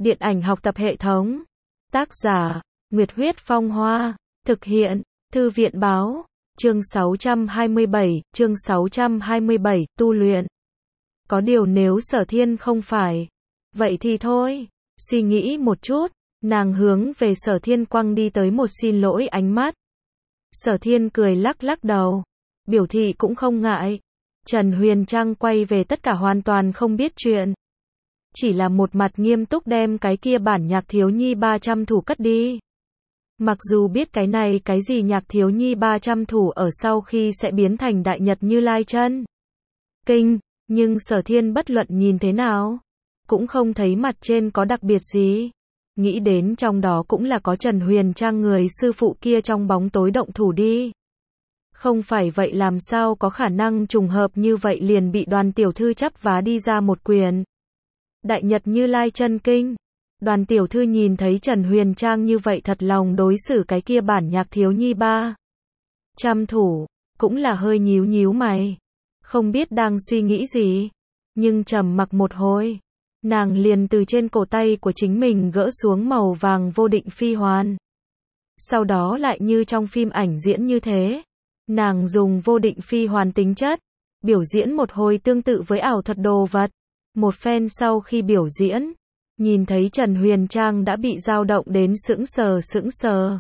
Điện ảnh học tập hệ thống. Tác giả, Nguyệt Huyết Phong Hoa. Thực hiện, Thư viện Báo. Chương 627, tu luyện. Có điều nếu Sở Thiên không phải, vậy thì thôi. Suy nghĩ một chút, nàng hướng về Sở Thiên quăng đi tới một xin lỗi ánh mắt. Sở Thiên cười lắc lắc đầu, biểu thị cũng không ngại. Trần Huyền Trang quay về tất cả hoàn toàn không biết chuyện. Chỉ là một mặt nghiêm túc đem cái kia bản nhạc thiếu nhi 300 thủ cất đi. Mặc dù biết cái này cái gì nhạc thiếu nhi 300 thủ ở sau khi sẽ biến thành đại nhật Như Lai chân kinh, nhưng Sở Thiên bất luận nhìn thế nào, cũng không thấy mặt trên có đặc biệt gì. Nghĩ đến trong đó cũng là có Trần Huyền Trang người sư phụ kia trong bóng tối động thủ đi. Không phải vậy làm sao có khả năng trùng hợp như vậy liền bị Đoàn tiểu thư chắp vá đi ra một quyền. Đại nhật Như Lai chân kinh. Đoàn tiểu thư nhìn thấy Trần Huyền Trang như vậy thật lòng đối xử cái kia bản nhạc thiếu nhi 300 thủ, cũng là hơi nhíu nhíu mày. Không biết đang suy nghĩ gì, nhưng trầm mặc một hồi, nàng liền từ trên cổ tay của chính mình gỡ xuống màu vàng vô định phi hoàn. Sau đó lại như trong phim ảnh diễn như thế, nàng dùng vô định phi hoàn tính chất, biểu diễn một hồi tương tự với ảo thuật đồ vật. Một phen sau khi biểu diễn, nhìn thấy Trần Huyền Trang đã bị dao động đến sững sờ.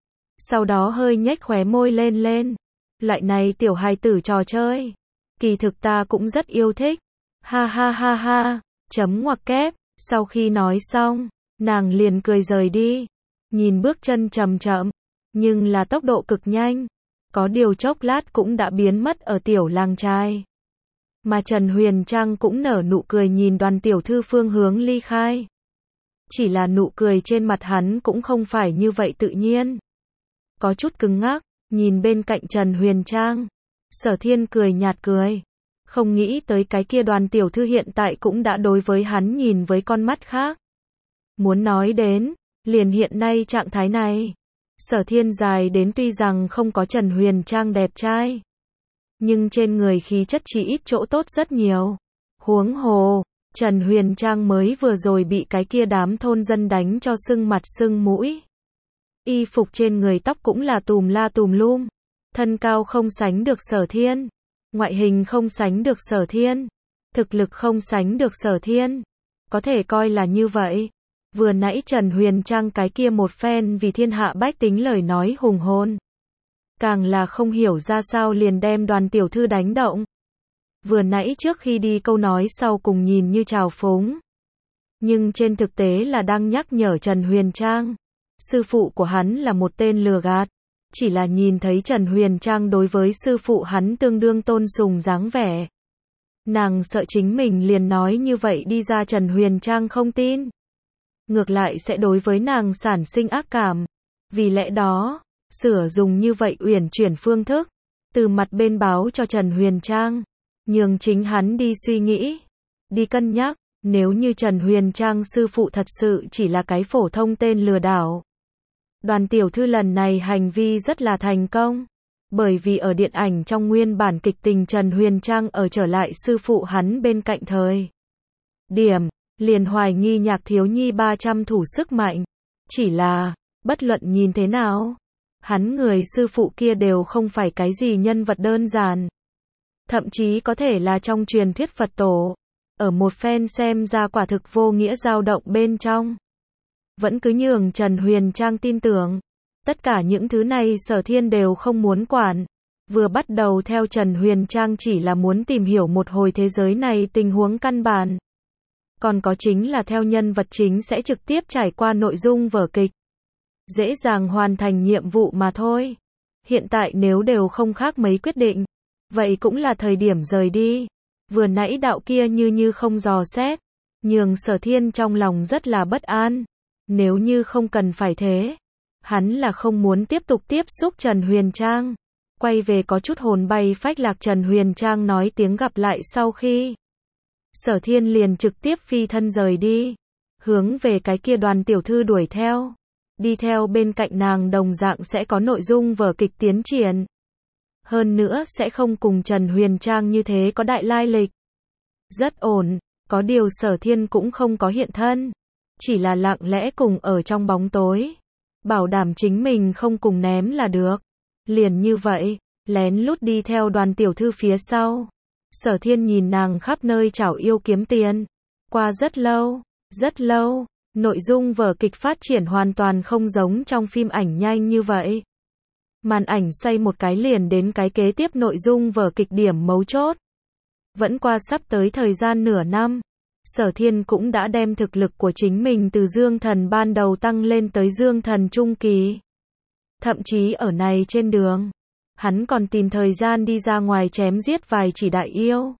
Sau đó hơi nhếch khóe môi lên. Loại này tiểu hài tử trò chơi, kỳ thực ta cũng rất yêu thích. Ha ha, chấm ngoặc kép. Sau khi nói xong, nàng liền cười rời đi. Nhìn bước chân chậm chậm, nhưng là tốc độ cực nhanh. Có điều chốc lát cũng đã biến mất ở tiểu làng trai. Mà Trần Huyền Trang cũng nở nụ cười nhìn Đoàn tiểu thư phương hướng ly khai. Chỉ là nụ cười trên mặt hắn cũng không phải như vậy tự nhiên. Có chút cứng ngắc, nhìn bên cạnh Trần Huyền Trang. Sở Thiên cười nhạt cười. Không nghĩ tới cái kia Đoàn tiểu thư hiện tại cũng đã đối với hắn nhìn với con mắt khác. Muốn nói đến, liền hiện nay trạng thái này. Sở Thiên dài đến tuy rằng không có Trần Huyền Trang đẹp trai, nhưng trên người khí chất chỉ ít chỗ tốt rất nhiều. Huống hồ, Trần Huyền Trang mới vừa rồi bị cái kia đám thôn dân đánh cho sưng mặt sưng mũi. Y phục trên người tóc cũng là tùm la tùm lum. Thân cao không sánh được Sở Thiên. Ngoại hình không sánh được Sở Thiên. Thực lực không sánh được Sở Thiên. Có thể coi là như vậy. Vừa nãy Trần Huyền Trang cái kia một phen vì thiên hạ bách tính lời nói hùng hồn. Càng là không hiểu ra sao liền đem Đoàn tiểu thư đánh động. Vừa nãy trước khi đi câu nói sau cùng nhìn như trào phúng, nhưng trên thực tế là đang nhắc nhở Trần Huyền Trang. Sư phụ của hắn là một tên lừa gạt. Chỉ là nhìn thấy Trần Huyền Trang đối với sư phụ hắn tương đương tôn sùng dáng vẻ. Nàng sợ chính mình liền nói như vậy đi ra Trần Huyền Trang không tin. Ngược lại sẽ đối với nàng sản sinh ác cảm. Vì lẽ đó, sửa dùng như vậy uyển chuyển phương thức, từ mặt bên báo cho Trần Huyền Trang, nhường chính hắn đi suy nghĩ, đi cân nhắc. Nếu như Trần Huyền Trang sư phụ thật sự chỉ là cái phổ thông tên lừa đảo, Đoàn tiểu thư lần này hành vi rất là thành công. Bởi vì ở điện ảnh trong nguyên bản kịch tình Trần Huyền Trang ở trở lại sư phụ hắn bên cạnh thời điểm, liền hoài nghi nhạc thiếu nhi 300 thủ sức mạnh. Chỉ là, bất luận nhìn thế nào, hắn người sư phụ kia đều không phải cái gì nhân vật đơn giản. Thậm chí có thể là trong truyền thuyết Phật tổ. Ở một phen xem ra quả thực vô nghĩa dao động bên trong, vẫn cứ nhường Trần Huyền Trang tin tưởng. Tất cả những thứ này Sở Thiên đều không muốn quản. Vừa bắt đầu theo Trần Huyền Trang chỉ là muốn tìm hiểu một hồi thế giới này tình huống căn bản. Còn có chính là theo nhân vật chính sẽ trực tiếp trải qua nội dung vở kịch, dễ dàng hoàn thành nhiệm vụ mà thôi. Hiện tại nếu đều không khác mấy quyết định, vậy cũng là thời điểm rời đi. Vừa nãy đạo kia như không dò xét, nhường Sở Thiên trong lòng rất là bất an. Nếu như không cần phải thế, hắn là không muốn tiếp tục tiếp xúc Trần Huyền Trang. Quay về có chút hồn bay phách lạc Trần Huyền Trang nói tiếng gặp lại sau khi, Sở Thiên liền trực tiếp phi thân rời đi, hướng về cái kia Đoàn tiểu thư đuổi theo. Đi theo bên cạnh nàng đồng dạng sẽ có nội dung vở kịch tiến triển. Hơn nữa sẽ không cùng Trần Huyền Trang như thế có đại lai lịch. Rất ổn, có điều Sở Thiên cũng không có hiện thân. chỉ là lặng lẽ cùng ở trong bóng tối. Bảo đảm chính mình không cùng ném là được. Liền như vậy, lén lút đi theo Đoàn tiểu thư phía sau. Sở Thiên nhìn nàng khắp nơi chảo yêu kiếm tiền. Qua rất lâu, nội dung vở kịch phát triển hoàn toàn không giống trong phim ảnh nhanh như vậy. Màn ảnh xoay một cái liền đến cái kế tiếp nội dung vở kịch điểm mấu chốt. Vẫn qua sắp tới thời gian nửa năm, Sở Thiên cũng đã đem thực lực của chính mình từ dương thần ban đầu tăng lên tới dương thần trung kỳ. Thậm chí ở này trên đường, hắn còn tìm thời gian đi ra ngoài chém giết vài chỉ đại yêu.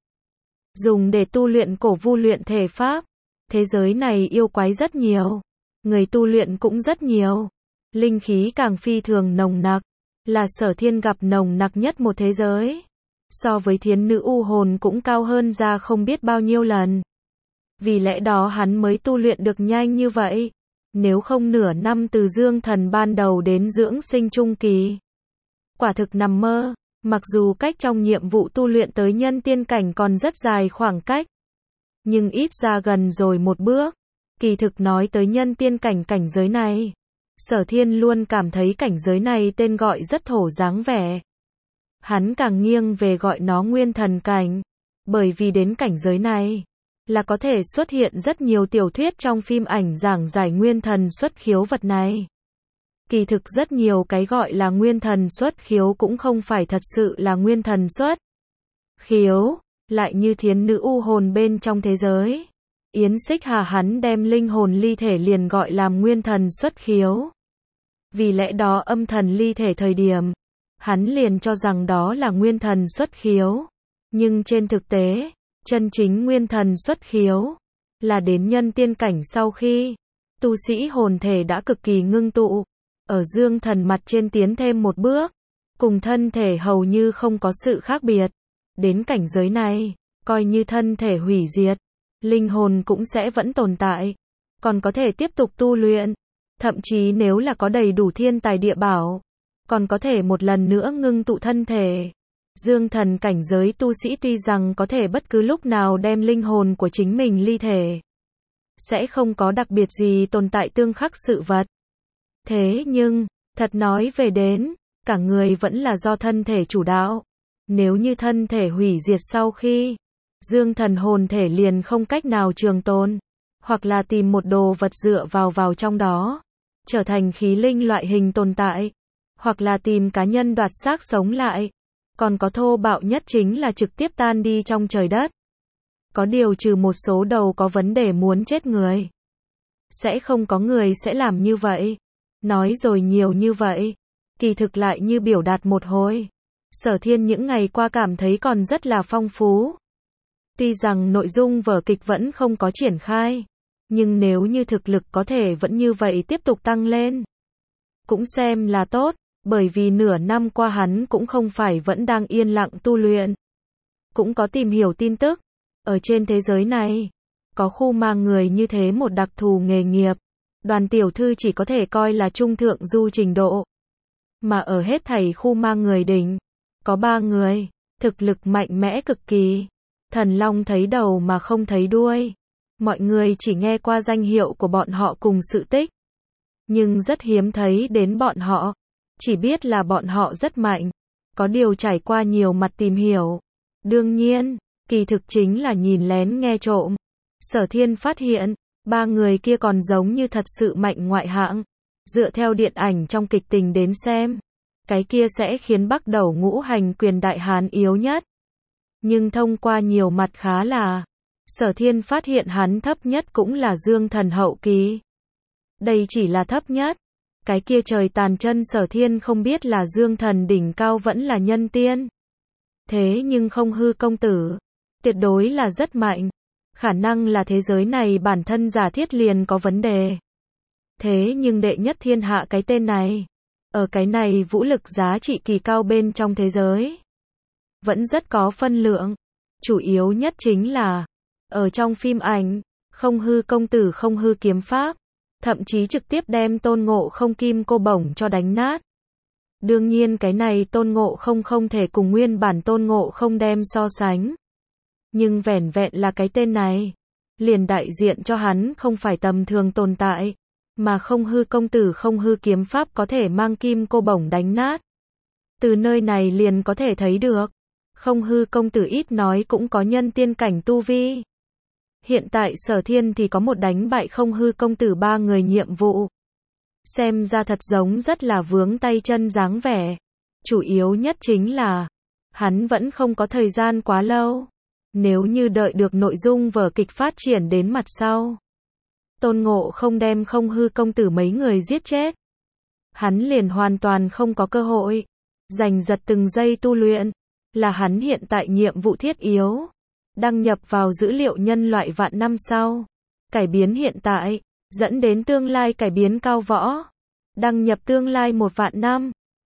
Dùng để tu luyện cổ vu luyện thể pháp. Thế giới này yêu quái rất nhiều. Người tu luyện cũng rất nhiều. Linh khí càng phi thường nồng nặc. Là Sở Thiên gặp nồng nặc nhất một thế giới. So với thiến nữ u hồn cũng cao hơn ra không biết bao nhiêu lần. Vì lẽ đó hắn mới tu luyện được nhanh như vậy. Nếu không nửa năm từ dương thần ban đầu đến dưỡng sinh trung kỳ. Quả thực nằm mơ. Mặc dù cách trong nhiệm vụ tu luyện tới nhân tiên cảnh còn rất dài khoảng cách. Nhưng ít ra gần rồi một bước. Kỳ thực nói tới nhân tiên cảnh cảnh giới này. Sở Thiên luôn cảm thấy cảnh giới này tên gọi rất thổ dáng vẻ. Hắn càng nghiêng về gọi nó nguyên thần cảnh. Bởi vì đến cảnh giới này, là có thể xuất hiện rất nhiều tiểu thuyết trong phim ảnh giảng giải nguyên thần xuất khiếu vật này. Kỳ thực rất nhiều cái gọi là nguyên thần xuất khiếu cũng không phải thật sự là nguyên thần xuất khiếu, lại như thiến nữ u hồn bên trong thế giới. Yến Xích Hà hắn đem linh hồn ly thể liền gọi làm nguyên thần xuất khiếu. Vì lẽ đó âm thần ly thể thời điểm, hắn liền cho rằng đó là nguyên thần xuất khiếu. Nhưng trên thực tế, chân chính nguyên thần xuất khiếu, là đến nhân tiên cảnh sau khi, tu sĩ hồn thể đã cực kỳ ngưng tụ, ở dương thần mặt trên tiến thêm một bước, cùng thân thể hầu như không có sự khác biệt. Đến cảnh giới này, coi như thân thể hủy diệt, linh hồn cũng sẽ vẫn tồn tại, còn có thể tiếp tục tu luyện, thậm chí nếu là có đầy đủ thiên tài địa bảo, còn có thể một lần nữa ngưng tụ thân thể. Dương thần cảnh giới tu sĩ tuy rằng có thể bất cứ lúc nào đem linh hồn của chính mình ly thể, sẽ không có đặc biệt gì tồn tại tương khắc sự vật. Thế nhưng, thật nói về đến, cả người vẫn là do thân thể chủ đạo. Nếu như thân thể hủy diệt sau khi, dương thần hồn thể liền không cách nào trường tồn, hoặc là tìm một đồ vật dựa vào trong đó, trở thành khí linh loại hình tồn tại, hoặc là tìm cá nhân đoạt xác sống lại, còn có thô bạo nhất chính là trực tiếp tan đi trong trời đất. Có điều trừ một số đầu có vấn đề muốn chết người, sẽ không có người sẽ làm như vậy. Nói rồi nhiều như vậy, kỳ thực lại như biểu đạt một hồi. Sở Thiên những ngày qua cảm thấy còn rất là phong phú. Tuy rằng nội dung vở kịch vẫn không có triển khai, nhưng nếu như thực lực có thể vẫn như vậy tiếp tục tăng lên, cũng xem là tốt, bởi vì nửa năm qua hắn cũng không phải vẫn đang yên lặng tu luyện. Cũng có tìm hiểu tin tức, ở trên thế giới này, có khu mang người như thế một đặc thù nghề nghiệp. Đoàn tiểu thư chỉ có thể coi là trung thượng du trình độ. Mà ở hết thảy khu mang người đỉnh, có 3 người, thực lực mạnh mẽ cực kỳ. Thần Long thấy đầu mà không thấy đuôi. Mọi người chỉ nghe qua danh hiệu của bọn họ cùng sự tích. Nhưng rất hiếm thấy đến bọn họ. Chỉ biết là bọn họ rất mạnh. Có điều trải qua nhiều mặt tìm hiểu. Đương nhiên, kỳ thực chính là nhìn lén nghe trộm. Sở Thiên phát hiện, 3 người kia còn giống như thật sự mạnh ngoại hạng. Dựa theo điện ảnh trong kịch tình đến xem, cái kia sẽ khiến Bắc Đầu Ngũ Hành Quyền Đại Hán yếu nhất. Nhưng thông qua nhiều mặt khá là, Sở Thiên phát hiện hắn thấp nhất cũng là dương thần hậu kỳ. Đây chỉ là thấp nhất. Cái kia trời tàn chân Sở Thiên không biết là dương thần đỉnh cao vẫn là nhân tiên. Thế nhưng không hư công tử, tuyệt đối là rất mạnh. Khả năng là thế giới này bản thân giả thiết liền có vấn đề. Thế nhưng đệ nhất thiên hạ cái tên này, ở cái này vũ lực giá trị kỳ cao bên trong thế giới, vẫn rất có phân lượng. Chủ yếu nhất chính là, ở trong phim ảnh, không hư công tử không hư kiếm pháp, thậm chí trực tiếp đem Tôn Ngộ Không kim cô bổng cho đánh nát. Đương nhiên cái này Tôn Ngộ Không không thể cùng nguyên bản Tôn Ngộ Không đem so sánh. Nhưng vẻn vẹn là cái tên này, liền đại diện cho hắn không phải tầm thường tồn tại, mà Không Hư công tử Không Hư kiếm pháp có thể mang kim cô bổng đánh nát. Từ nơi này liền có thể thấy được, Không Hư công tử ít nói cũng có nhân tiên cảnh tu vi. Hiện tại Sở Thiên thì có một đánh bại Không Hư công tử 3 người nhiệm vụ. Xem ra thật giống rất là vướng tay chân dáng vẻ. Chủ yếu nhất chính là, hắn vẫn không có thời gian quá lâu. Nếu như đợi được nội dung vở kịch phát triển đến mặt sau, Tôn Ngộ không đem Không Hư công tử mấy người giết chết, hắn liền hoàn toàn không có cơ hội. Giành giật từng giây tu luyện, là hắn hiện tại nhiệm vụ thiết yếu. Đăng nhập vào dữ liệu nhân loại vạn năm sau. Cải biến hiện tại, dẫn đến tương lai cải biến cao võ. Đăng nhập tương lai 1 vạn năm.